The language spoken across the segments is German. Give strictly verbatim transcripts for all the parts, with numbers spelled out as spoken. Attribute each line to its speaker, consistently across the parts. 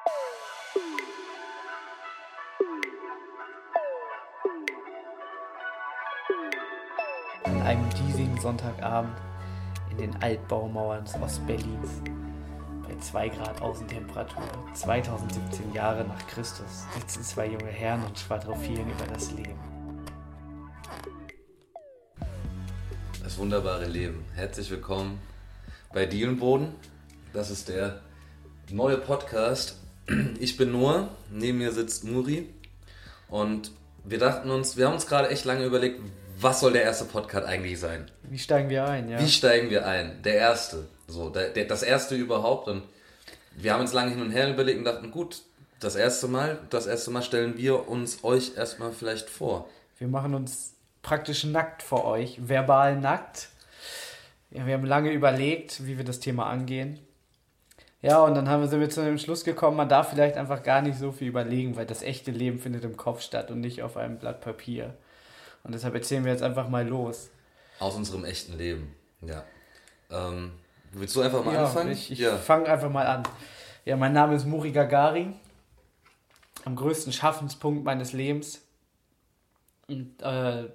Speaker 1: An einem diesigen Sonntagabend in den Altbaumauern des Ostberlins bei zwei Grad Außentemperatur, zweitausendsiebzehn Jahre nach Christus, sitzen zwei junge Herren und schwadronieren über das Leben.
Speaker 2: Das wunderbare Leben. Herzlich willkommen bei Dielenboden. Das ist der neue Podcast. Ich bin Noah, neben mir sitzt Muri und wir dachten uns, wir haben uns gerade echt lange überlegt, was soll der erste Podcast eigentlich sein?
Speaker 1: Wie steigen wir ein, ja?
Speaker 2: Wie steigen wir ein? Der erste. So, der, der, das erste überhaupt. Und wir haben uns lange hin und her überlegt und dachten, gut, das erste Mal, das erste Mal stellen wir uns euch erstmal vielleicht vor.
Speaker 1: Wir machen uns praktisch nackt vor euch, verbal nackt. Ja, wir haben lange überlegt, wie wir das Thema angehen. Ja, und dann haben wir, sind wir zu dem Schluss gekommen, man darf vielleicht einfach gar nicht so viel überlegen, weil das echte Leben findet im Kopf statt und nicht auf einem Blatt Papier. Und deshalb erzählen wir jetzt einfach mal los.
Speaker 2: Aus unserem echten Leben, ja. Ähm, willst du einfach mal
Speaker 1: ja,
Speaker 2: anfangen?
Speaker 1: Ich, ich
Speaker 2: ja,
Speaker 1: fange einfach mal an. Ja, mein Name ist Muri Gagarin. Am größten Schaffenspunkt meines Lebens. Und, äh,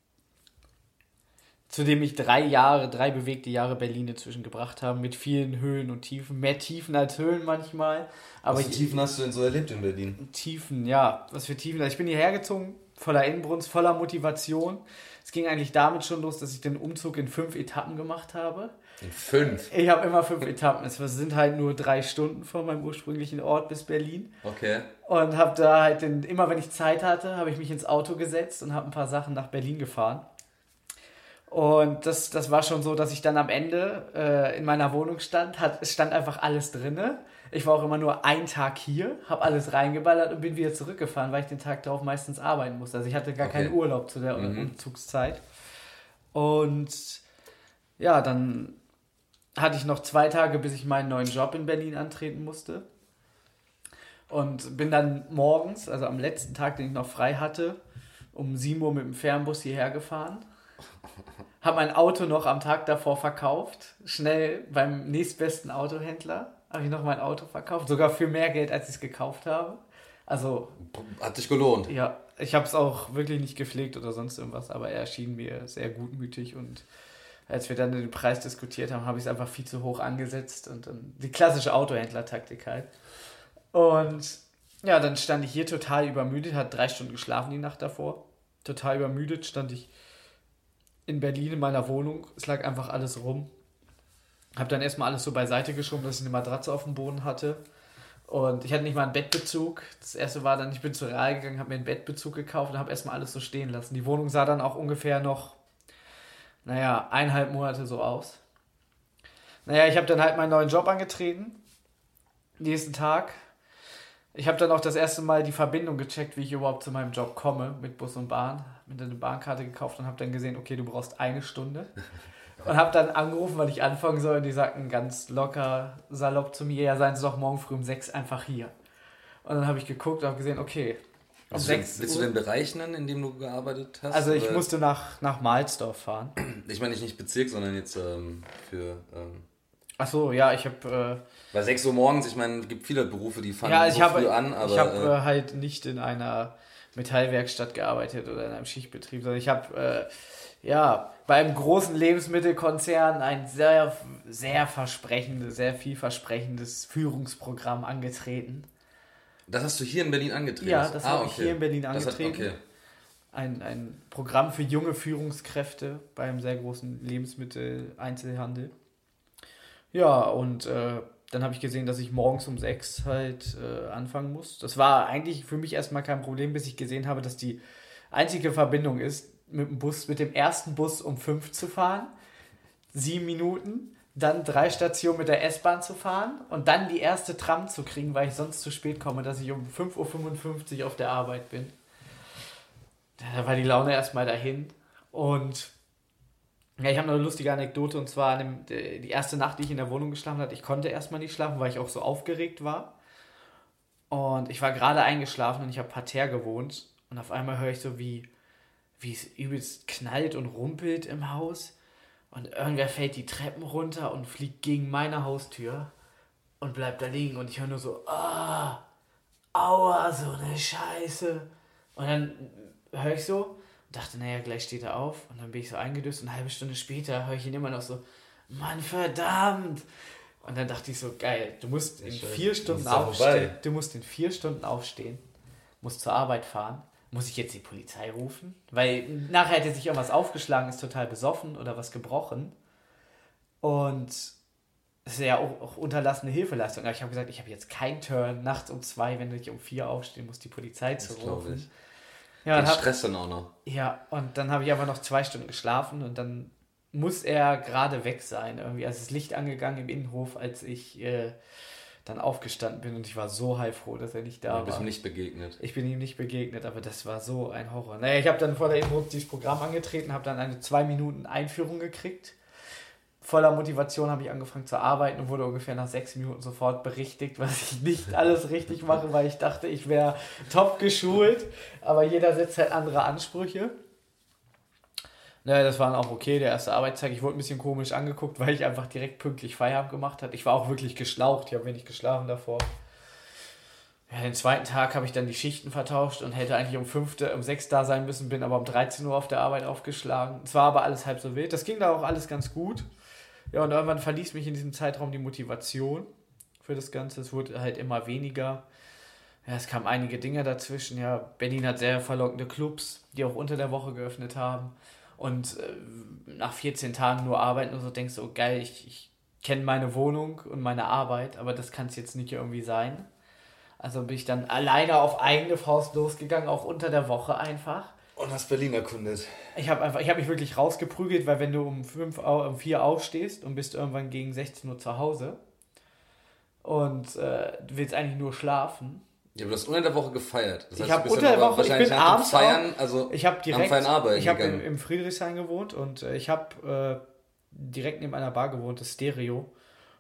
Speaker 1: zu dem ich drei Jahre, drei bewegte Jahre Berlin inzwischen gebracht habe, mit vielen Höhen und Tiefen. Mehr Tiefen als Höhen manchmal. Aber
Speaker 2: was für Tiefen hast du denn so erlebt in Berlin?
Speaker 1: Tiefen, ja. Was für Tiefen. Ich bin hierher gezogen, voller Inbrunst, voller Motivation. Es ging eigentlich damit schon los, dass ich den Umzug in fünf Etappen gemacht habe.
Speaker 2: In fünf?
Speaker 1: Ich habe immer fünf Etappen. Es sind halt nur drei Stunden von meinem ursprünglichen Ort bis Berlin.
Speaker 2: Okay.
Speaker 1: Und habe da halt, den, immer wenn ich Zeit hatte, habe ich mich ins Auto gesetzt und habe ein paar Sachen nach Berlin gefahren. Und das, das war schon so, dass ich dann am Ende äh, in meiner Wohnung stand. Hat, es stand einfach alles drinne. Ich war auch immer nur einen Tag hier, habe alles reingeballert und bin wieder zurückgefahren, weil ich den Tag darauf meistens arbeiten musste. Also ich hatte gar
Speaker 2: Okay.
Speaker 1: keinen Urlaub zu der
Speaker 2: Mhm.
Speaker 1: Umzugszeit. Und ja, dann hatte ich noch zwei Tage, bis ich meinen neuen Job in Berlin antreten musste. Und bin dann morgens, also am letzten Tag, den ich noch frei hatte, um sieben Uhr mit dem Fernbus hierher gefahren. Habe mein Auto noch am Tag davor verkauft. Schnell beim nächstbesten Autohändler habe ich noch mein Auto verkauft. Sogar für mehr Geld, als ich es gekauft habe. Also,
Speaker 2: Hat sich gelohnt.
Speaker 1: ja, ich habe es auch wirklich nicht gepflegt oder sonst irgendwas, aber er erschien mir sehr gutmütig und als wir dann den Preis diskutiert haben, habe ich es einfach viel zu hoch angesetzt und dann die klassische Autohändler-Taktik halt. Und ja, dann stand ich hier total übermüdet, hatte drei Stunden geschlafen die Nacht davor. Total übermüdet stand ich in Berlin in meiner Wohnung. Es lag einfach alles rum. Habe dann erstmal alles so beiseite geschoben, dass ich eine Matratze auf dem Boden hatte. Und ich hatte nicht mal einen Bettbezug. Das erste war dann, ich bin zur Real gegangen, habe mir einen Bettbezug gekauft und habe erstmal alles so stehen lassen. Die Wohnung sah dann auch ungefähr noch, naja, eineinhalb Monate so aus. Naja, ich habe dann halt meinen neuen Job angetreten. Nächsten Tag. Ich habe dann auch das erste Mal die Verbindung gecheckt, wie ich überhaupt zu meinem Job komme, mit Bus und Bahn. Mir eine Bahnkarte gekauft und habe dann gesehen, okay, du brauchst eine Stunde. Und habe dann angerufen, weil ich anfangen soll. Und die sagten ganz locker, salopp zu mir, ja, seien Sie doch morgen früh um sechs einfach hier. Und dann habe ich geguckt und habe gesehen, okay, um
Speaker 2: Willst,
Speaker 1: sechs
Speaker 2: du, willst du den Bereich nennen, in dem du gearbeitet hast?
Speaker 1: Also ich
Speaker 2: oder?
Speaker 1: musste nach, nach Mahlsdorf fahren.
Speaker 2: Ich meine nicht Bezirk, sondern jetzt ähm, für... Ähm,
Speaker 1: Ach so, ja, ich habe... Äh,
Speaker 2: Bei sechs Uhr morgens, ich meine, es gibt viele Berufe, die fangen
Speaker 1: ja, ich
Speaker 2: so
Speaker 1: habe,
Speaker 2: früh an, aber...
Speaker 1: Ich habe
Speaker 2: äh,
Speaker 1: äh, halt nicht in einer Metallwerkstatt gearbeitet oder in einem Schichtbetrieb, sondern ich habe... Äh, ja, bei einem großen Lebensmittelkonzern ein sehr, sehr versprechendes, sehr vielversprechendes Führungsprogramm angetreten.
Speaker 2: Das hast du hier in Berlin angetreten?
Speaker 1: Ja, das
Speaker 2: ah,
Speaker 1: habe
Speaker 2: okay.
Speaker 1: ich hier in Berlin
Speaker 2: Das
Speaker 1: angetreten.
Speaker 2: Hat, okay.
Speaker 1: Ein, ein Programm für junge Führungskräfte bei einem sehr großen Lebensmittel-Einzelhandel. Ja, und äh, dann habe ich gesehen, dass ich morgens um sechs halt äh, anfangen muss. Das war eigentlich für mich erstmal kein Problem, bis ich gesehen habe, dass die einzige Verbindung ist, mit dem Bus, mit dem ersten Bus um fünf zu fahren, sieben Minuten, dann drei Stationen mit der S-Bahn zu fahren und dann die erste Tram zu kriegen, weil ich sonst zu spät komme, dass ich um fünf Uhr fünfundfünfzig auf der Arbeit bin. Da war die Laune erstmal dahin. Und ja, ich habe noch eine lustige Anekdote, und zwar an dem, die erste Nacht, die ich in der Wohnung geschlafen hatte, ich konnte erstmal nicht schlafen, weil ich auch so aufgeregt war. Und ich war gerade eingeschlafen und ich habe parterre gewohnt und auf einmal höre ich so, wie wie es übelst knallt und rumpelt im Haus und irgendwer fällt die Treppen runter und fliegt gegen meine Haustür und bleib da liegen und ich höre nur so, ah, aua, so eine Scheiße. Und dann höre ich so und dachte, naja, gleich steht er auf. Und dann bin ich so eingedöst und eine halbe Stunde später höre ich ihn immer noch so, Mann, verdammt. Und dann dachte ich so, geil, du musst in vier Stunden aufstehen. Du musst in vier Stunden aufstehen, musst zur Arbeit fahren. Muss ich jetzt die Polizei rufen? Weil nachher hätte sich irgendwas aufgeschlagen, ist total besoffen oder was gebrochen. Und es ist ja auch, auch unterlassene Hilfeleistung. Aber ich habe gesagt, ich habe jetzt keinen Turn. Nachts um zwei, wenn ich um vier aufstehen muss, die Polizei zu rufen. Ich. Ja,
Speaker 2: den Stress dann auch noch.
Speaker 1: Ja, und dann habe ich aber noch zwei Stunden geschlafen und dann muss er gerade weg sein. Irgendwie. Also das Licht angegangen im Innenhof, als ich äh, dann aufgestanden bin und ich war so heilfroh, dass er nicht da
Speaker 2: ja,
Speaker 1: war.
Speaker 2: Du bist ihm nicht begegnet.
Speaker 1: Ich bin ihm nicht begegnet, aber das war so ein Horror. Naja, ich habe dann vor der Intro dieses Programm angetreten, habe dann eine zwei Minuten Einführung gekriegt. Voller Motivation habe ich angefangen zu arbeiten und wurde ungefähr nach sechs Minuten sofort berichtigt, was ich nicht alles richtig mache, weil ich dachte, ich wäre top geschult, aber jeder setzt halt andere Ansprüche. Naja, das war dann auch okay, der erste Arbeitstag. Ich wurde ein bisschen komisch angeguckt, weil ich einfach direkt pünktlich Feierabend gemacht habe. Ich war auch wirklich geschlaucht, ich habe wenig geschlafen davor. Ja, den zweiten Tag habe ich dann die Schichten vertauscht und hätte eigentlich um fünf, um sechs da sein müssen, bin aber um dreizehn Uhr auf der Arbeit aufgeschlagen. Es war aber alles halb so wild. Das ging da auch alles ganz gut. Ja, und irgendwann verließ mich in diesem Zeitraum die Motivation für das Ganze. Es wurde halt immer weniger. Ja, es kamen einige Dinge dazwischen. Ja, Berlin hat sehr verlockende Clubs, die auch unter der Woche geöffnet haben. Und äh, nach vierzehn Tagen nur arbeiten und so denkst du, oh geil, ich, ich kenne meine Wohnung und meine Arbeit, aber das kann es jetzt nicht irgendwie sein. Also bin ich dann alleine auf eigene Faust losgegangen, auch unter der Woche einfach.
Speaker 2: Und hast Berlin erkundet.
Speaker 1: Ich habe einfach, ich habe mich wirklich rausgeprügelt, weil wenn du um, fünf, um vier aufstehst und bist irgendwann gegen sechzehn Uhr zu Hause und äh, du willst eigentlich nur schlafen.
Speaker 2: Ja, aber du hast unter der Woche gefeiert. Das heißt,
Speaker 1: ich habe unter der Woche, ich bin abends
Speaker 2: feiern, also
Speaker 1: ich habe direkt,
Speaker 2: arbeiten
Speaker 1: ich habe im, im Friedrichshain gewohnt und äh, ich habe äh, direkt neben einer Bar gewohnt, das Stereo.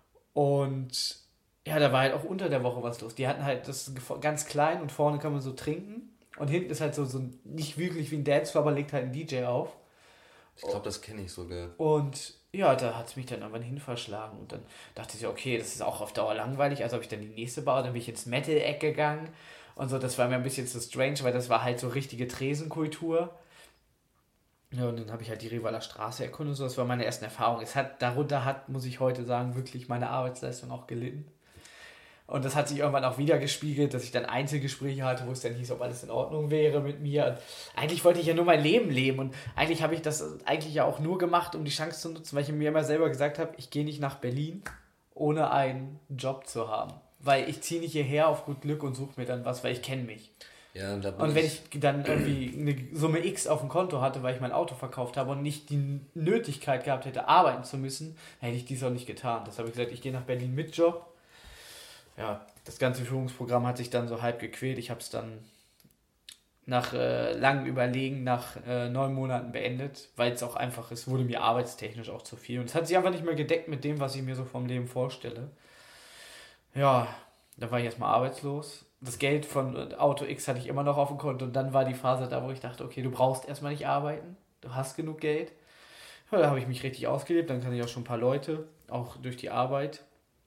Speaker 1: Und ja, da war halt auch unter der Woche was los. Die hatten halt, das ist ganz klein und vorne kann man so trinken. Und hinten ist halt so, so nicht wirklich wie ein Dancefloor, aber legt halt ein D J auf.
Speaker 2: Ich glaube, das kenne ich sogar.
Speaker 1: Und ja, da hat es mich dann irgendwann hin verschlagen. Und dann dachte ich, okay, das ist auch auf Dauer langweilig. Also habe ich dann die nächste Bar, dann bin ich ins Metal-Eck gegangen. Und so, das war mir ein bisschen zu strange, weil das war halt so richtige Tresenkultur. Ja, und dann habe ich halt die Rivaler Straße erkundet. So, das war meine erste Erfahrung. Es hat, darunter hat, muss ich heute sagen, wirklich meine Arbeitsleistung auch gelitten. Und das hat sich irgendwann auch wieder gespiegelt, dass ich dann Einzelgespräche hatte, wo es dann hieß, ob alles in Ordnung wäre mit mir. Und eigentlich wollte ich ja nur mein Leben leben. Und eigentlich habe ich das eigentlich ja auch nur gemacht, um die Chance zu nutzen, weil ich mir immer selber gesagt habe, ich gehe nicht nach Berlin, ohne einen Job zu haben. Weil ich ziehe nicht hierher auf gut Glück und suche mir dann was, weil ich kenne mich.
Speaker 2: Ja, und da bin
Speaker 1: und wenn ich dann irgendwie eine Summe X auf dem Konto hatte, weil ich mein Auto verkauft habe und nicht die Nötigkeit gehabt hätte, arbeiten zu müssen, hätte ich dies auch nicht getan. Das habe ich gesagt, ich gehe nach Berlin mit Job. Ja, das ganze Führungsprogramm hat sich dann so halb gequält. Ich habe es dann nach äh, langem Überlegen, nach äh, neun Monaten beendet, weil es auch einfach, es wurde mir arbeitstechnisch auch zu viel. Und es hat sich einfach nicht mehr gedeckt mit dem, was ich mir so vom Leben vorstelle. Ja, da war ich erstmal arbeitslos. Das Geld von Auto X hatte ich immer noch auf dem Konto und dann war die Phase da, wo ich dachte, okay, du brauchst erstmal nicht arbeiten, du hast genug Geld. Ja, da habe ich mich richtig ausgelebt, dann kann ich auch schon ein paar Leute, auch durch die Arbeit.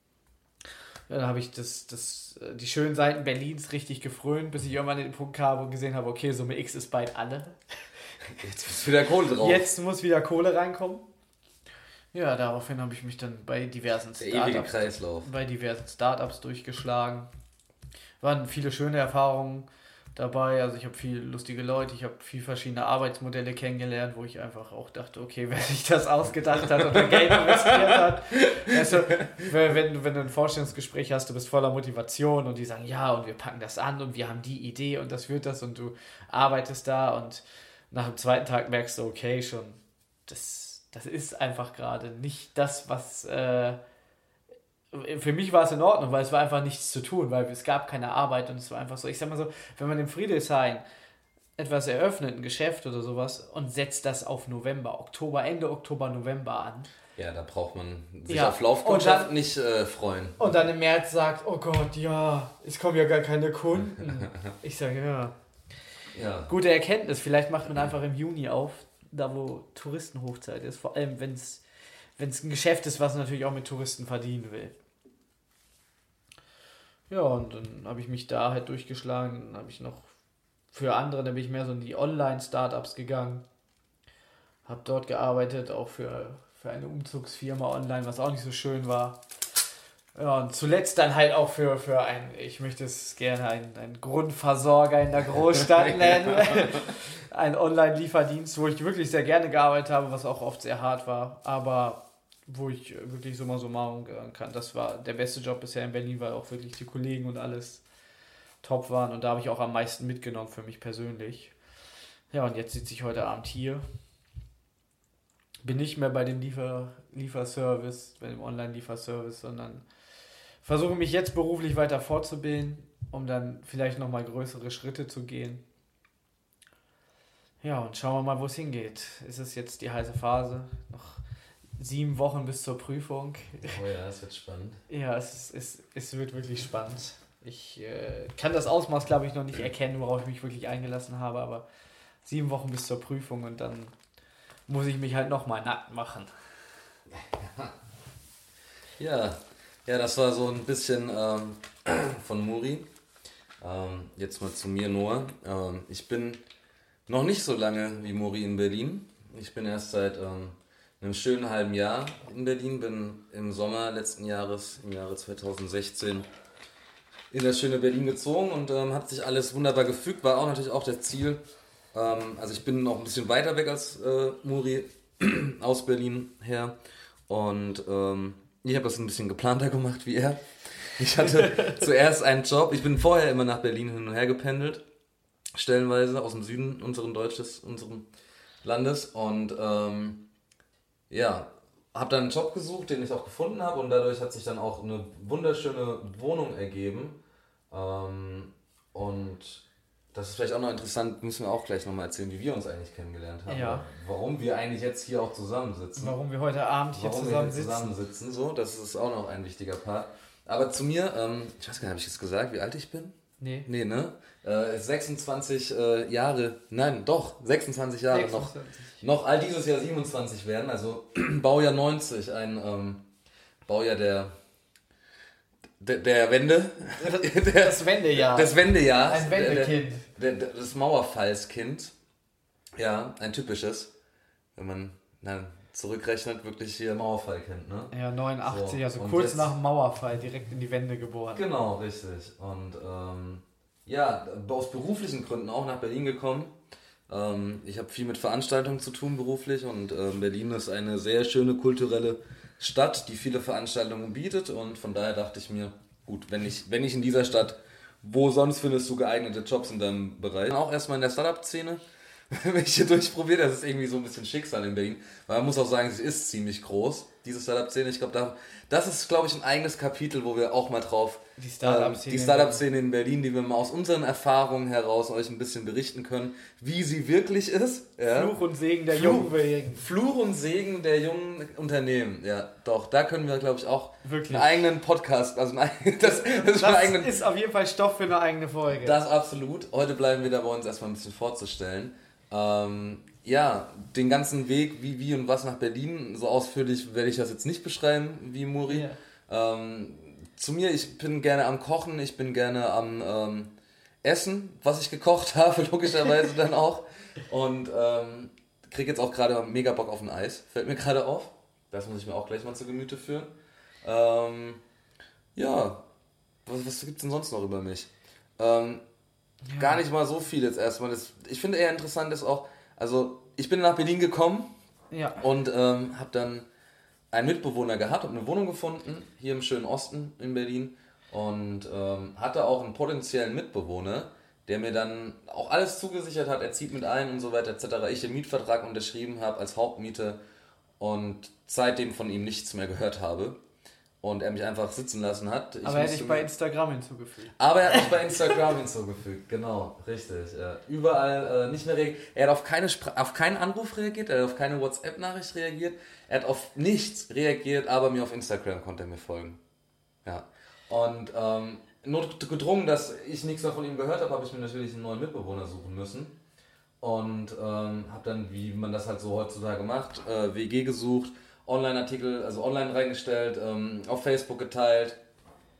Speaker 1: Ja, da habe ich das, das, die schönen Seiten Berlins richtig gefrönt, bis ich irgendwann den Punkt habe und gesehen habe, okay, Summe X ist bald alle.
Speaker 2: Jetzt muss wieder Kohle drauf.
Speaker 1: Jetzt muss wieder Kohle reinkommen. Ja, daraufhin habe ich mich dann bei diversen
Speaker 2: Der ewige Kreislauf.
Speaker 1: bei diversen Startups durchgeschlagen. Waren viele schöne Erfahrungen dabei, also ich habe viele lustige Leute, ich habe viele verschiedene Arbeitsmodelle kennengelernt, wo ich einfach auch dachte, okay, wer sich das ausgedacht hat oder Geld investiert hat, also, wenn, wenn du ein Vorstellungsgespräch hast, du bist voller Motivation und die sagen, ja, und wir packen das an und wir haben die Idee und das wird das und du arbeitest da und nach dem zweiten Tag merkst du, okay, schon, das, das ist einfach gerade nicht das, was... Äh, für mich war es in Ordnung, weil es war einfach nichts zu tun, weil es gab keine Arbeit und es war einfach so, ich sag mal so, wenn man im Friedrichshain etwas eröffnet, ein Geschäft oder sowas und setzt das auf November, Oktober, Ende Oktober, November an.
Speaker 2: Ja, da braucht man sich
Speaker 1: ja.
Speaker 2: auf Laufkundschaft nicht äh, freuen.
Speaker 1: Und dann im März sagt, oh Gott, ja, es kommen ja gar keine Kunden. Ich sage, ja.
Speaker 2: ja.
Speaker 1: Gute Erkenntnis, vielleicht macht man einfach im Juni auf, da wo Touristenhochzeit ist, vor allem wenn es wenn es ein Geschäft ist, was natürlich auch mit Touristen verdienen will. Ja, und dann habe ich mich da halt durchgeschlagen. Dann habe ich noch für andere, dann bin ich mehr so in die Online-Startups gegangen. Habe dort gearbeitet, auch für, für eine Umzugsfirma online, was auch nicht so schön war. Ja, und zuletzt dann halt auch für, für ein, ich möchte es gerne einen, einen Grundversorger in der Großstadt nennen. Ein Online-Lieferdienst, wo ich wirklich sehr gerne gearbeitet habe, was auch oft sehr hart war. Aber wo ich wirklich summa summarum sagen kann, das war der beste Job bisher in Berlin, weil auch wirklich die Kollegen und alles top waren. Und da habe ich auch am meisten mitgenommen für mich persönlich. Ja, und jetzt sitze ich heute Abend hier. Bin nicht mehr bei dem Liefer- Lieferservice, bei dem Online-Lieferservice, sondern versuche mich jetzt beruflich weiter fortzubilden, um dann vielleicht nochmal größere Schritte zu gehen. Ja, und schauen wir mal, wo es hingeht. Ist es jetzt die heiße Phase? Noch sieben Wochen bis zur Prüfung.
Speaker 2: Oh ja, es wird spannend.
Speaker 1: Ja, es, es, es wird wirklich spannend. Ich äh, kann das Ausmaß, glaube ich, noch nicht erkennen, worauf ich mich wirklich eingelassen habe, aber sieben Wochen bis zur Prüfung und dann muss ich mich halt nochmal nackt machen.
Speaker 2: Ja, ja, das war so ein bisschen ähm, von Muri. Ähm, jetzt mal zu mir, Noah. Ähm, ich bin noch nicht so lange wie Muri in Berlin. Ich bin erst seit ähm, einem schönen halben Jahr in Berlin. Bin im Sommer letzten Jahres, im Jahre zwanzig sechzehn, in das schöne Berlin gezogen und ähm, hat sich alles wunderbar gefügt. War auch natürlich auch das Ziel. Ähm, also ich bin noch ein bisschen weiter weg als äh, Muri aus Berlin her. Und ähm, ich habe das ein bisschen geplanter gemacht wie er. Ich hatte zuerst einen Job. Ich bin vorher immer nach Berlin hin und her gependelt. Stellenweise aus dem Süden unseren Deutsches, unserem Landes. Und ähm, ja, habe dann einen Job gesucht, den ich auch gefunden habe. Und dadurch hat sich dann auch eine wunderschöne Wohnung ergeben. Ähm, und das ist vielleicht auch noch interessant, müssen wir auch gleich nochmal erzählen, wie wir uns eigentlich kennengelernt haben.
Speaker 1: Ja.
Speaker 2: Warum wir eigentlich jetzt hier auch zusammensitzen.
Speaker 1: Warum wir heute Abend hier
Speaker 2: Warum
Speaker 1: zusammen
Speaker 2: wir hier
Speaker 1: sitzen.
Speaker 2: zusammensitzen. So, das ist auch noch ein wichtiger Part. Aber zu mir, ähm, ich weiß gar nicht, habe ich jetzt gesagt, wie alt ich bin?
Speaker 1: Nee.
Speaker 2: Nee, ne? Äh, sechsundzwanzig äh, Jahre, nein, doch, sechsundzwanzig Jahre
Speaker 1: sechsundzwanzig.
Speaker 2: noch. Noch all dieses Jahr siebenundzwanzig werden, also Baujahr neunzig, ein ähm, Baujahr der, der, der Wende. der,
Speaker 1: Das Wendejahr.
Speaker 2: Des Wendejahrs.
Speaker 1: Ein Wendekind.
Speaker 2: Der, der, des Mauerfallskind. Ja, ein typisches. Wenn man dann zurückrechnet, wirklich hier Mauerfallkind, ne?
Speaker 1: Ja, neunundachtzig,
Speaker 2: So,
Speaker 1: also
Speaker 2: und
Speaker 1: kurz
Speaker 2: jetzt-
Speaker 1: nach dem Mauerfall, direkt in die Wende geboren.
Speaker 2: Genau, richtig. Und ähm, ja, aus beruflichen Gründen auch nach Berlin gekommen. Ähm, ich habe viel mit Veranstaltungen zu tun beruflich und ähm, Berlin ist eine sehr schöne kulturelle Stadt, die viele Veranstaltungen bietet und von daher dachte ich mir, gut, wenn ich, wenn ich in dieser Stadt, wo sonst findest du geeignete Jobs in deinem Bereich? Auch erstmal in der Startup-Szene. Wenn ich hier durchprobiert, das ist irgendwie so ein bisschen Schicksal in Berlin. Weil man muss auch sagen, sie ist ziemlich groß, diese Startup-Szene. Ich glaube, da, das ist, glaube ich, ein eigenes Kapitel, wo wir auch mal drauf,
Speaker 1: Die
Speaker 2: ähm,
Speaker 1: Startup-Szene.
Speaker 2: die Startup-Szene in Berlin, die wir mal aus unseren Erfahrungen heraus euch ein bisschen berichten können, wie sie wirklich ist. Ja?
Speaker 1: Fluch und Segen der
Speaker 2: Fluch-
Speaker 1: Jungen.
Speaker 2: Fluch und Segen der jungen Unternehmen. Ja, doch, da können wir, glaube ich, auch
Speaker 1: Wirklich.
Speaker 2: einen eigenen Podcast, also einen, eigenen- das, das, ist
Speaker 1: Das
Speaker 2: einen eigenen,
Speaker 1: ist auf jeden Fall Stoff für eine eigene Folge.
Speaker 2: das absolut. Heute bleiben wir dabei, uns erstmal ein bisschen vorzustellen. Ähm, ja, den ganzen Weg, wie, wie und was nach Berlin, so ausführlich werde ich das jetzt nicht beschreiben wie Muri.
Speaker 1: Ja.
Speaker 2: Ähm, zu mir, ich bin gerne am Kochen, ich bin gerne am ähm, Essen, was ich gekocht habe, logischerweise dann auch. Und ähm, kriege jetzt auch gerade mega Bock auf ein Eis, fällt mir gerade auf. Das muss ich mir auch gleich mal zu Gemüte führen. Ähm, ja, was, was gibt es denn sonst noch über mich? Ähm,
Speaker 1: Ja.
Speaker 2: Gar nicht mal so viel jetzt erstmal. Das, ich finde eher interessant ist auch, also ich bin nach Berlin gekommen
Speaker 1: Ja.
Speaker 2: und ähm, habe dann einen Mitbewohner gehabt, habe eine Wohnung gefunden, hier im schönen Osten in Berlin und ähm, hatte auch einen potenziellen Mitbewohner, der mir dann auch alles zugesichert hat, er zieht mit ein und so weiter et cetera. Ich den Mietvertrag unterschrieben habe als Hauptmiete und seitdem von ihm nichts mehr gehört habe. Und er mich einfach sitzen lassen hat. Ich
Speaker 1: Aber er hätte
Speaker 2: musste
Speaker 1: ich bei
Speaker 2: mir-
Speaker 1: Instagram hinzugefügt.
Speaker 2: aber er hat mich bei Instagram hinzugefügt, genau, richtig. Ja. Überall äh, nicht mehr reagiert. Er hat auf, keine Spra- auf keinen Anruf reagiert, er hat auf keine WhatsApp-Nachricht reagiert, er hat auf nichts reagiert, aber mir auf Instagram konnte er mir folgen. Ja. Und ähm, notgedrungen, dass ich nichts mehr von ihm gehört habe, habe ich mir natürlich einen neuen Mitbewohner suchen müssen. Und ähm, habe dann, wie man das halt so heutzutage macht, äh, W G gesucht, Online-Artikel, also online reingestellt, ähm, auf Facebook geteilt.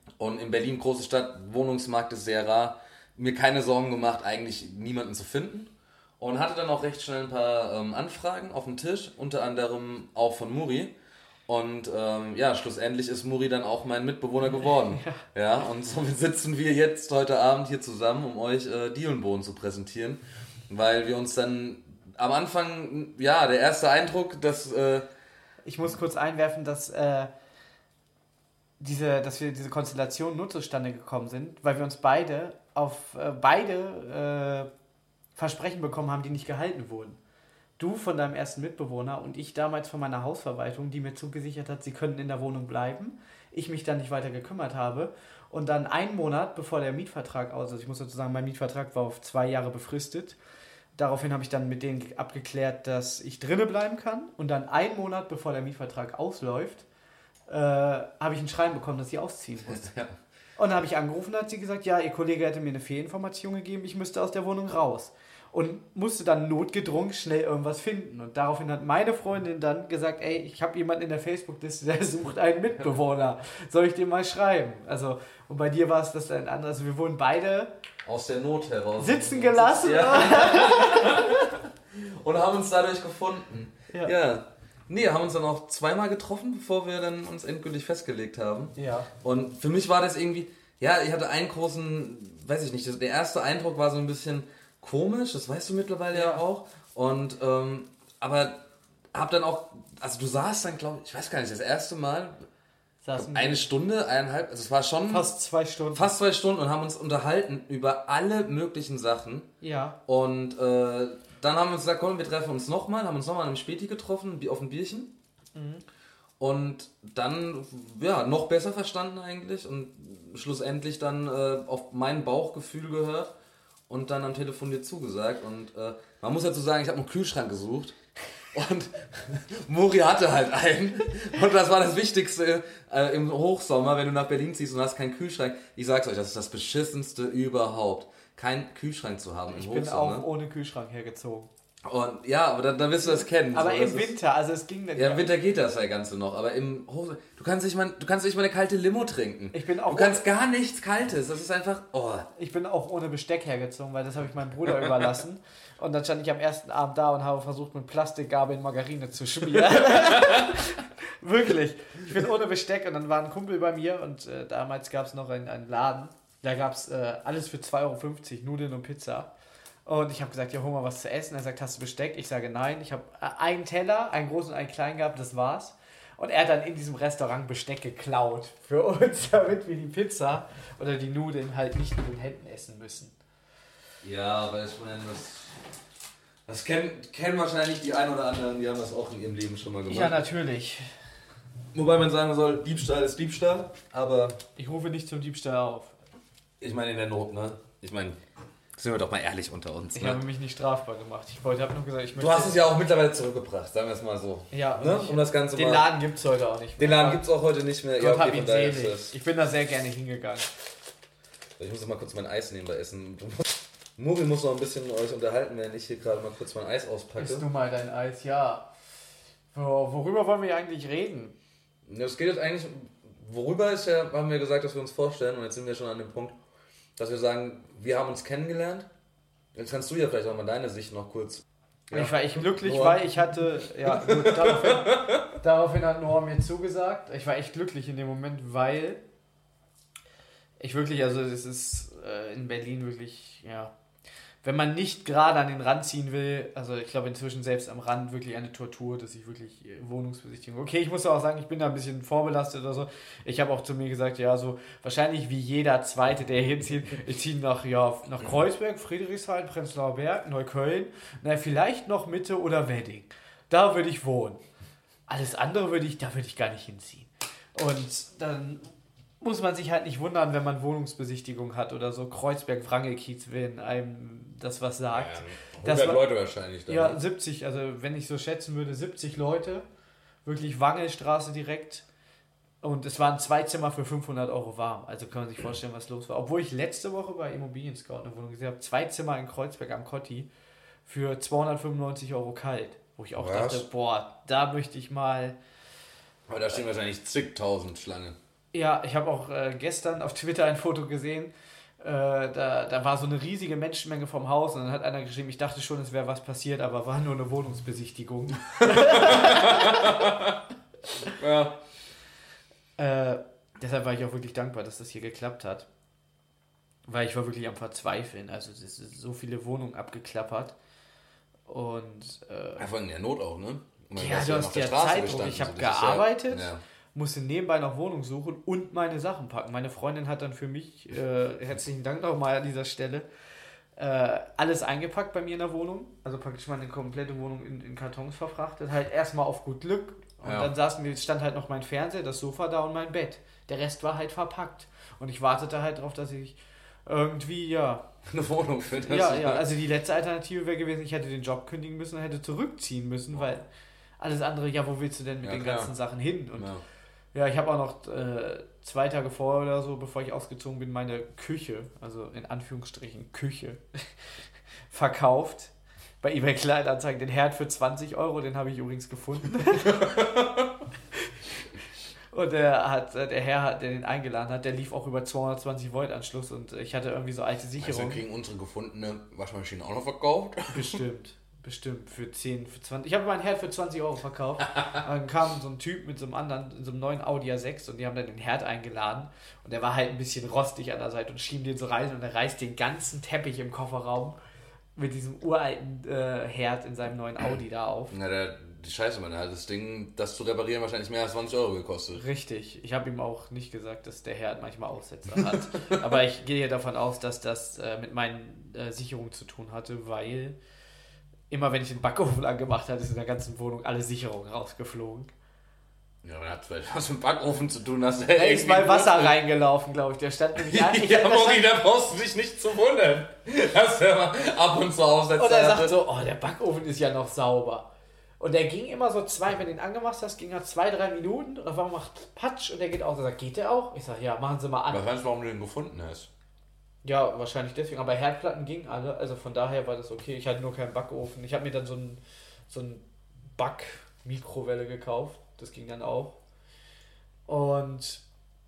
Speaker 2: Und in Berlin, große Stadt, Wohnungsmarkt ist sehr rar. Mir keine Sorgen gemacht, eigentlich niemanden zu finden. Und hatte dann auch recht schnell ein paar ähm, Anfragen auf dem Tisch, unter anderem auch von Muri. Und ähm, ja, schlussendlich ist Muri dann auch mein Mitbewohner geworden. Ja. Ja, und so sitzen wir jetzt heute Abend hier zusammen, um euch äh, Dielenboden zu präsentieren. Weil wir uns dann am Anfang, ja, der erste Eindruck, dass... Äh,
Speaker 1: ich muss kurz einwerfen, dass, äh, diese, dass wir diese Konstellation nur zustande gekommen sind, weil wir uns beide auf äh, beide äh, Versprechen bekommen haben, die nicht gehalten wurden. Du von deinem ersten Mitbewohner und ich damals von meiner Hausverwaltung, die mir zugesichert hat, sie könnten in der Wohnung bleiben. Ich mich dann nicht weiter gekümmert habe. Und dann einen Monat, bevor der Mietvertrag aus, also ich muss dazu sagen, mein Mietvertrag war auf zwei Jahre befristet. Daraufhin habe ich dann mit denen abgeklärt, dass ich drinnen bleiben kann. Und dann einen Monat, bevor der Mietvertrag ausläuft, äh, habe ich ein Schreiben bekommen, dass ich ausziehen muss. Ja. Und dann habe ich angerufen und hat sie gesagt, ja, ihr Kollege hätte mir eine Fehlinformation gegeben, ich müsste aus der Wohnung raus. Und musste dann notgedrungen schnell irgendwas finden. Und daraufhin hat meine Freundin dann gesagt, ey, ich habe jemanden in der Facebook-Liste, der sucht einen Mitbewohner. Soll ich dem mal schreiben? Also, und bei dir war es das ein anderes. Also wir wurden beide
Speaker 2: aus der Not heraus
Speaker 1: sitzen gelassen.
Speaker 2: Ja. Und haben uns dadurch gefunden. Ja. ja. Nee, haben uns dann auch zweimal getroffen, bevor wir dann uns endgültig festgelegt haben.
Speaker 1: Ja.
Speaker 2: Und für mich war das irgendwie, ja, ich hatte einen großen, weiß ich nicht, der erste Eindruck war so ein bisschen komisch, das weißt du mittlerweile ja, ja auch. Und, ähm, aber hab dann auch, also du saßt dann, glaube ich, ich weiß gar nicht, das erste Mal, glaub, eine Stunde, eineinhalb, also es war schon...
Speaker 1: Fast zwei Stunden.
Speaker 2: Fast zwei Stunden und haben uns unterhalten über alle möglichen Sachen.
Speaker 1: Ja.
Speaker 2: Und äh, dann haben wir uns gesagt, komm, wir treffen uns nochmal, haben uns nochmal in einem Späti getroffen, auf ein Bierchen. Mhm. Und dann, ja, noch besser verstanden eigentlich und schlussendlich dann äh, auf mein Bauchgefühl gehört. Und dann am Telefon dir zugesagt. Und äh, man muss dazu sagen, ich habe einen Kühlschrank gesucht. Und Muri hatte halt einen. Und das war das Wichtigste äh, im Hochsommer, wenn du nach Berlin ziehst und hast keinen Kühlschrank. Ich sag's euch, das ist das Beschissenste überhaupt. Keinen Kühlschrank zu haben im
Speaker 1: ich
Speaker 2: Hochsommer.
Speaker 1: Ich bin auch ohne Kühlschrank hergezogen.
Speaker 2: Und ja, aber dann, dann wirst du das kennen.
Speaker 1: Aber
Speaker 2: so,
Speaker 1: im Winter, ist, also es ging nicht.
Speaker 2: Ja, im Winter geht das ja Ganze noch, aber im Hochsommer, du kannst nicht mal, du kannst nicht mal eine kalte Limo trinken.
Speaker 1: Ich bin auch
Speaker 2: du kannst gar nichts Kaltes, das ist einfach, oh.
Speaker 1: Ich bin auch ohne Besteck hergezogen, weil das habe ich meinem Bruder überlassen. Und dann stand ich am ersten Abend da und habe versucht, mit Plastikgabel in Margarine zu schmieren. Wirklich. Ich bin ohne Besteck und dann war ein Kumpel bei mir und äh, damals gab es noch einen, einen Laden. Da gab es äh, alles für zwei Euro fünfzig, Nudeln und Pizza. Und ich habe gesagt, ja, hol mal was zu essen. Er sagt, hast du Besteck? Ich sage, nein. Ich habe einen Teller, einen großen und einen kleinen gehabt, das war's. Und er hat dann in diesem Restaurant Besteck geklaut für uns, damit wir die Pizza oder die Nudeln halt nicht mit den Händen essen müssen.
Speaker 2: Ja, aber ich meine, das, das kennen, kennen wahrscheinlich die ein oder anderen, die haben das auch in ihrem Leben schon mal gemacht.
Speaker 1: Ja, natürlich.
Speaker 2: Wobei man sagen soll, Diebstahl ist Diebstahl, aber...
Speaker 1: Ich rufe nicht zum Diebstahl auf.
Speaker 2: Ich meine in der Not, ne? Ich meine... Sind wir doch mal ehrlich unter uns.
Speaker 1: Ich
Speaker 2: ne?
Speaker 1: habe mich nicht strafbar gemacht. Ich wollte, habe nur gesagt, ich möchte...
Speaker 2: Du hast es ja auch mittlerweile zurückgebracht, sagen wir es mal so.
Speaker 1: Ja.
Speaker 2: Ne? Um das Ganze
Speaker 1: den
Speaker 2: mal,
Speaker 1: Laden gibt es heute auch nicht
Speaker 2: mehr. Den Laden gibt es auch heute nicht mehr.
Speaker 1: Gott, ja, okay, hab ihn selig. Ich bin da sehr gerne hingegangen.
Speaker 2: Ich muss doch mal kurz mein Eis nebenbei essen. Muri muss noch ein bisschen euch unterhalten, wenn ich hier gerade mal kurz mein Eis auspacke.
Speaker 1: Isst du mal dein Eis, ja. Worüber wollen wir eigentlich reden?
Speaker 2: Es geht jetzt eigentlich... Worüber ist ja, haben wir gesagt, dass wir uns vorstellen, und jetzt sind wir schon an dem Punkt, dass wir sagen, wir haben uns kennengelernt. Jetzt kannst du ja vielleicht auch mal deine Sicht noch kurz...
Speaker 1: Ja. Ich war echt glücklich, Noah. Weil ich hatte... Ja, gut, daraufhin, daraufhin hat Noah mir zugesagt. Ich war echt glücklich in dem Moment, weil ich wirklich, also es ist äh, in Berlin wirklich, ja... Wenn man nicht gerade an den Rand ziehen will, also ich glaube inzwischen selbst am Rand wirklich eine Tortur, dass ich wirklich Wohnungsbesichtigung... Okay, ich muss auch sagen, ich bin da ein bisschen vorbelastet oder so. Ich habe auch zu mir gesagt, ja, so wahrscheinlich wie jeder Zweite, der hinzieht, ich ziehe nach, ja, nach Kreuzberg, Friedrichshain, Prenzlauer Berg, Neukölln, na, vielleicht noch Mitte oder Wedding. Da würde ich wohnen. Alles andere würde ich, da würde ich gar nicht hinziehen. Und dann... muss man sich halt nicht wundern, wenn man Wohnungsbesichtigung hat oder so. Kreuzberg, Wrangelkiez, wenn einem das was sagt.
Speaker 2: Ja, hundert das war, Leute wahrscheinlich. Dann,
Speaker 1: ja,
Speaker 2: ne?
Speaker 1: siebzig, also wenn ich so schätzen würde, siebzig Leute. Wirklich Wangelstraße direkt. Und es waren zwei Zimmer für fünfhundert Euro warm. Also kann man sich vorstellen, was los war. Obwohl ich letzte Woche bei Immobilien Scout eine Wohnung gesehen habe. Zwei Zimmer in Kreuzberg am Kotti für zweihundertfünfundneunzig Euro kalt. Wo ich auch was? dachte, boah, da möchte ich mal...
Speaker 2: Aber da stehen wahrscheinlich zigtausend Schlange.
Speaker 1: Ja, ich habe auch äh, gestern auf Twitter ein Foto gesehen. Äh, da, da war so eine riesige Menschenmenge vom Haus und dann hat einer geschrieben, ich dachte schon, es wäre was passiert, aber war nur eine Wohnungsbesichtigung.
Speaker 2: Ja.
Speaker 1: Äh, deshalb war ich auch wirklich dankbar, dass das hier geklappt hat. Weil ich war wirklich am Verzweifeln. Also es ist so viele Wohnungen abgeklappert. Und äh,
Speaker 2: Einfach in der Not auch, ne? Man
Speaker 1: ja, du hast ja Zeitdruck. Ich habe gearbeitet, ja, ja. musste nebenbei noch Wohnung suchen und meine Sachen packen. Meine Freundin hat dann für mich, äh, herzlichen Dank nochmal an dieser Stelle, äh, alles eingepackt bei mir in der Wohnung. Also praktisch meine komplette Wohnung in, in Kartons verfrachtet. Halt erstmal auf gut Glück. Und ja. dann saßen wir, stand halt noch mein Fernseher, das Sofa da und mein Bett. Der Rest war halt verpackt. Und ich wartete halt darauf, dass ich irgendwie, ja...
Speaker 2: eine Wohnung für das.
Speaker 1: Ja, ja, also die letzte Alternative wäre gewesen, ich hätte den Job kündigen müssen und hätte zurückziehen müssen, weil alles andere, ja, wo willst du denn mit ja, den klar. ganzen Sachen hin? Und ja, ja ich habe auch noch äh, zwei Tage vorher oder so, bevor ich ausgezogen bin, meine Küche, also in Anführungsstrichen Küche, verkauft. Bei eBay Kleinanzeigen den Herd für zwanzig Euro, den habe ich übrigens gefunden. Und der, hat, der Herr, der den eingeladen hat, der lief auch über zweihundertzwanzig Volt Anschluss und ich hatte irgendwie so alte Sicherungen.
Speaker 2: Also kriegen unsere gefundene Waschmaschine auch noch verkauft?
Speaker 1: Bestimmt, bestimmt. Für zehn, für zwanzig. Ich habe meinen Herd für zwanzig Euro verkauft. Dann kam so ein Typ mit so einem anderen, in so einem neuen Audi A sechs und die haben dann den Herd eingeladen und der war halt ein bisschen rostig an der Seite und schieben den so rein und er reißt den ganzen Teppich im Kofferraum mit diesem uralten äh, Herd in seinem neuen Audi da auf.
Speaker 2: Na, der, die Scheiße, man, das Ding, das zu reparieren, wahrscheinlich mehr als zwanzig Euro gekostet.
Speaker 1: Richtig. Ich habe ihm auch nicht gesagt, dass der Herd manchmal Aussetzer hat. Aber ich gehe davon aus, dass das äh, mit meinen äh, Sicherungen zu tun hatte, weil immer wenn ich den Backofen angemacht hatte, ist in der ganzen Wohnung alle Sicherungen rausgeflogen.
Speaker 2: Ja, aber hat vielleicht was mit dem Backofen zu tun. Hast
Speaker 1: da ist mal Wasser Wurzel. reingelaufen, glaube ich. Der stand nämlich...
Speaker 2: Ja,
Speaker 1: ich,
Speaker 2: ja Mori, da brauchst du dich nicht zu wundern. Dass der mal ab und zu Aussetzer
Speaker 1: Und er sagt so, oh, der Backofen ist ja noch sauber. Und der ging immer so zwei, wenn du ihn angemacht hast, ging er zwei, drei Minuten und auf einmal macht Patsch und der geht aus. Er sagt, geht der auch? Ich sage, ja, machen Sie mal an.
Speaker 2: Aber weißt du, warum du den gefunden hast?
Speaker 1: Ja, wahrscheinlich deswegen. Aber Herdplatten gingen alle, also von daher war das okay. Ich hatte nur keinen Backofen. Ich habe mir dann so ein, so ein Back-Mikrowelle gekauft. Das ging dann auch. Und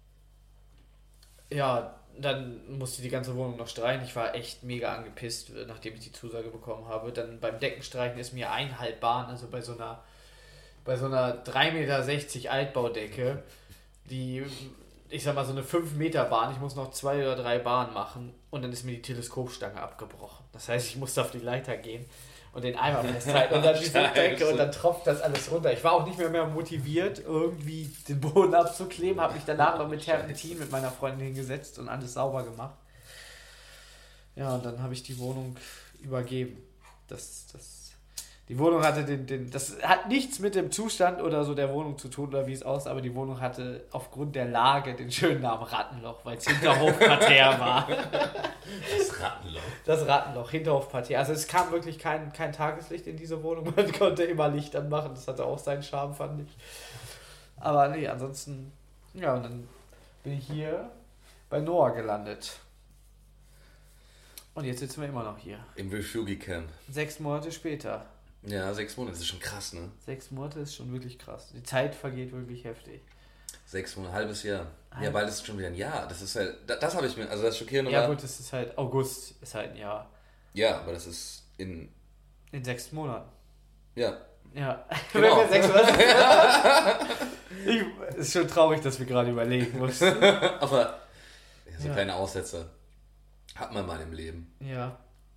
Speaker 1: ja, dann musste die ganze Wohnung noch streichen. Ich war echt mega angepisst, nachdem ich die Zusage bekommen habe. Dann beim Deckenstreichen ist mir eineinhalb Bahn, also bei so einer bei so einer drei Meter sechzig Altbaudecke, die, ich sag mal, so eine fünf Meter Bahn, ich muss noch zwei oder drei Bahnen machen und dann ist mir die Teleskopstange abgebrochen. Das heißt, ich musste auf die Leiter gehen und den Eimer festhalten und dann diese Decke und dann tropft das alles runter. Ich war auch nicht mehr, mehr motiviert, irgendwie den Boden abzukleben, habe mich danach noch mit Terpentin mit meiner Freundin hingesetzt und alles sauber gemacht. Ja, und dann habe ich die Wohnung übergeben. Das, das, die Wohnung hatte den, den, das hat nichts mit dem Zustand oder so der Wohnung zu tun oder wie es aussah, aber die Wohnung hatte aufgrund der Lage den schönen Namen Rattenloch, weil es Hinterhofparterre war.
Speaker 2: Das Rattenloch.
Speaker 1: Das Rattenloch, Hinterhofparterre. Also es kam wirklich kein, kein Tageslicht in diese Wohnung, man konnte immer Licht anmachen, das hatte auch seinen Charme, fand ich. Aber nee, ansonsten, ja, und dann bin ich hier bei Noah gelandet. Und jetzt sitzen wir immer noch hier.
Speaker 2: Im Refugee-Camp.
Speaker 1: Sechs Monate später.
Speaker 2: Ja, sechs Monate, das ist schon krass, ne?
Speaker 1: Sechs Monate ist schon wirklich krass. Die Zeit vergeht wirklich heftig.
Speaker 2: Sechs Monate, halbes Jahr. Halb. Ja, bald ist es schon wieder ein Jahr. Das ist halt, das, das habe ich mir, also das Schockierende
Speaker 1: Ja
Speaker 2: war,
Speaker 1: gut, das ist halt, August ist halt ein Jahr.
Speaker 2: Ja, aber das ist in...
Speaker 1: In sechs Monaten.
Speaker 2: Ja.
Speaker 1: Ja.
Speaker 2: Genau.
Speaker 1: Wenn wir sechs Monate... ich, ist schon traurig, dass wir gerade überlegen mussten.
Speaker 2: Aber ja, so
Speaker 1: ja.
Speaker 2: kleine Aussetzer hat man mal im Leben.
Speaker 1: Ja.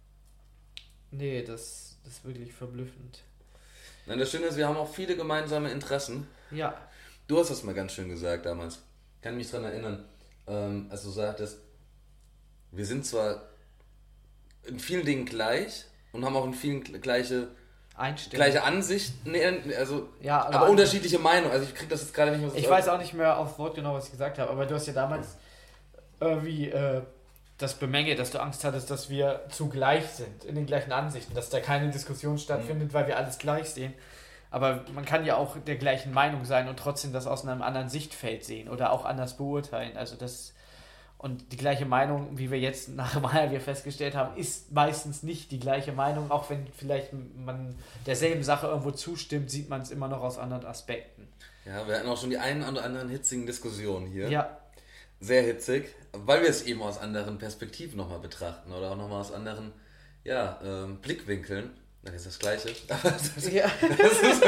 Speaker 1: Nee, das... Das ist wirklich verblüffend.
Speaker 2: Nein, das Schöne ist, wir haben auch viele gemeinsame Interessen.
Speaker 1: Ja.
Speaker 2: Du hast das mal ganz schön gesagt damals. Ich kann mich daran erinnern, ähm, als du sagtest, wir sind zwar in vielen Dingen gleich und haben auch in vielen gleiche, gleiche Ansichten, nee, also,
Speaker 1: ja,
Speaker 2: aber, aber unterschiedliche Meinungen. Also ich krieg das jetzt gerade nicht mehr so.
Speaker 1: Ich weiß auch nicht mehr aufs Wort genau, was ich gesagt habe, aber du hast ja damals irgendwie... Äh, das bemängelt, dass du Angst hattest, dass wir zu gleich sind, in den gleichen Ansichten, dass da keine Diskussion stattfindet, mhm. weil wir alles gleich sehen. Aber man kann ja auch der gleichen Meinung sein und trotzdem das aus einem anderen Sichtfeld sehen oder auch anders beurteilen. Also das, Und die gleiche Meinung, wie wir jetzt nach Meyerbeer festgestellt haben, ist meistens nicht die gleiche Meinung. Auch wenn vielleicht man derselben Sache irgendwo zustimmt, sieht man es immer noch aus anderen Aspekten.
Speaker 2: Ja, wir hatten auch schon die einen oder anderen hitzigen Diskussionen hier.
Speaker 1: Ja.
Speaker 2: Sehr hitzig, weil wir es eben aus anderen Perspektiven nochmal betrachten oder auch nochmal aus anderen ja, ähm, Blickwinkeln. Das ist das Gleiche. Aber, das,
Speaker 1: ja.
Speaker 2: das ist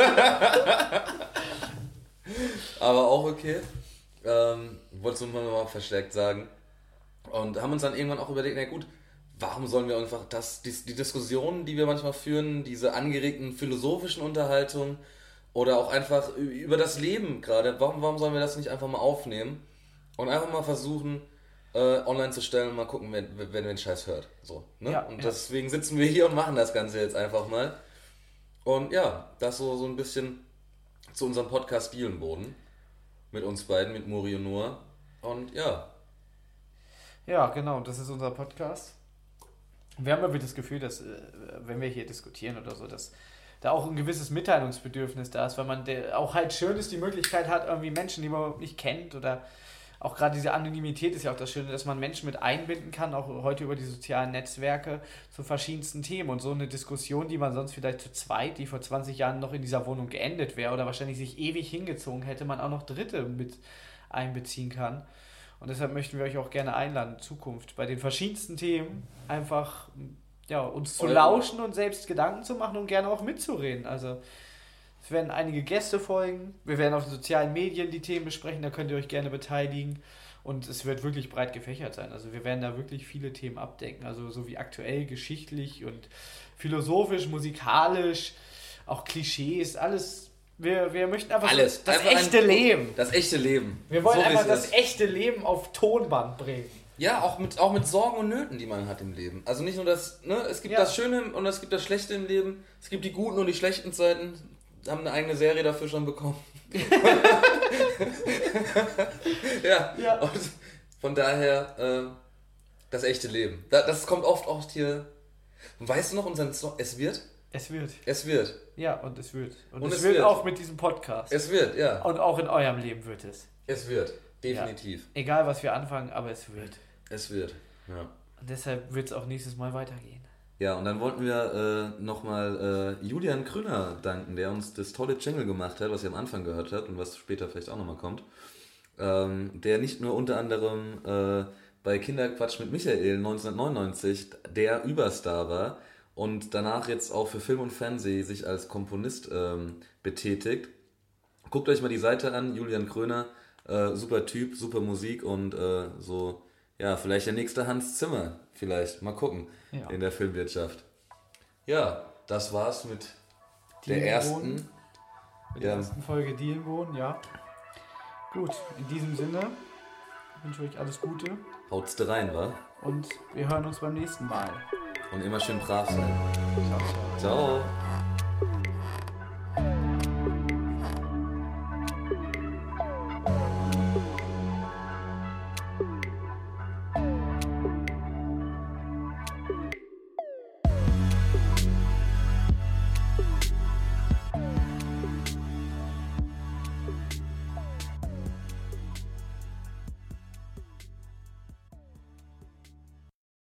Speaker 2: aber auch okay. Ähm, wollte es nochmal verstärkt sagen. Und haben uns dann irgendwann auch überlegt, na gut, warum sollen wir einfach das, die, die Diskussionen, die wir manchmal führen, diese angeregten philosophischen Unterhaltungen oder auch einfach über das Leben gerade, warum, warum sollen wir das nicht einfach mal aufnehmen und einfach mal versuchen, äh, online zu stellen und mal gucken, wenn, wenn wir den Scheiß hört. So, ne?
Speaker 1: Ja,
Speaker 2: und
Speaker 1: ja.
Speaker 2: deswegen sitzen wir hier und machen das Ganze jetzt einfach mal. Und ja, das so, so ein bisschen zu unserem Podcast Dielenboden. Mit uns beiden, mit Muri und Noah. Und ja.
Speaker 1: Ja, genau, das ist unser Podcast. Wir haben aber das Gefühl, dass, wenn wir hier diskutieren oder so, dass da auch ein gewisses Mitteilungsbedürfnis da ist, weil man der, auch halt schön ist, die Möglichkeit hat, irgendwie Menschen, die man überhaupt nicht kennt oder auch gerade diese Anonymität ist ja auch das Schöne, dass man Menschen mit einbinden kann, auch heute über die sozialen Netzwerke zu verschiedensten Themen und so eine Diskussion, die man sonst vielleicht zu zweit, die vor zwanzig Jahren noch in dieser Wohnung geendet wäre oder wahrscheinlich sich ewig hingezogen hätte, man auch noch Dritte mit einbeziehen kann. Und deshalb möchten wir euch auch gerne einladen, in Zukunft bei den verschiedensten Themen einfach ja, uns zu lauschen und selbst Gedanken zu machen und gerne auch mitzureden. Also es werden einige Gäste folgen, wir werden auf den sozialen Medien die Themen besprechen, da könnt ihr euch gerne beteiligen und es wird wirklich breit gefächert sein. Also wir werden da wirklich viele Themen abdecken, also so wie aktuell, geschichtlich und philosophisch, musikalisch, auch Klischees, alles. Wir, wir möchten einfach
Speaker 2: Alles.
Speaker 1: So das
Speaker 2: einfach
Speaker 1: echte
Speaker 2: ein,
Speaker 1: Leben.
Speaker 2: Das echte Leben.
Speaker 1: Wir wollen
Speaker 2: so
Speaker 1: einfach das
Speaker 2: ist.
Speaker 1: echte Leben auf Tonband bringen.
Speaker 2: Ja, auch mit, auch mit Sorgen und Nöten, die man hat im Leben. Also nicht nur das, ne, es gibt
Speaker 1: Ja.
Speaker 2: das Schöne und es gibt das Schlechte im Leben. Es gibt die guten und die schlechten Zeiten. Wir haben eine eigene Serie dafür schon bekommen. ja.
Speaker 1: Ja.
Speaker 2: Und von daher, äh, das echte Leben. Das, das kommt oft auch hier. Weißt du noch unseren Song? Es wird?
Speaker 1: Es wird.
Speaker 2: Es wird.
Speaker 1: Ja, und es wird. Und,
Speaker 2: Und
Speaker 1: es,
Speaker 2: es
Speaker 1: wird,
Speaker 2: wird.
Speaker 1: auch mit diesem Podcast.
Speaker 2: Es wird, ja.
Speaker 1: Und auch in eurem Leben wird es.
Speaker 2: Es wird. Definitiv.
Speaker 1: Ja. Egal, was wir anfangen, aber es wird.
Speaker 2: Es wird. Ja.
Speaker 1: Und deshalb wird es auch nächstes Mal weitergehen.
Speaker 2: Ja, und dann wollten wir äh, nochmal äh, Julian Kröner danken, der uns das tolle Jingle gemacht hat, was ihr am Anfang gehört habt und was später vielleicht auch nochmal kommt. Ähm, der nicht nur unter anderem äh, bei Kinderquatsch mit Michael neunzehnhundertneunundneunzig der Überstar war und danach jetzt auch für Film und Fernsehen sich als Komponist ähm, betätigt. Guckt euch mal die Seite an, Julian Kröner, äh, super Typ, super Musik und äh, so, ja, vielleicht der nächste Hans Zimmer, vielleicht, mal gucken, ja. In der Filmwirtschaft. Ja, das war's mit der ersten,
Speaker 1: mit der
Speaker 2: ja.
Speaker 1: ersten Folge Dielenboden, ja. Gut, in diesem Sinne wünsche ich euch alles Gute.
Speaker 2: Haut's da rein, wa?
Speaker 1: Und wir hören uns beim nächsten Mal.
Speaker 2: Und immer schön brav sein.
Speaker 1: Ciao, ciao.
Speaker 2: Ciao.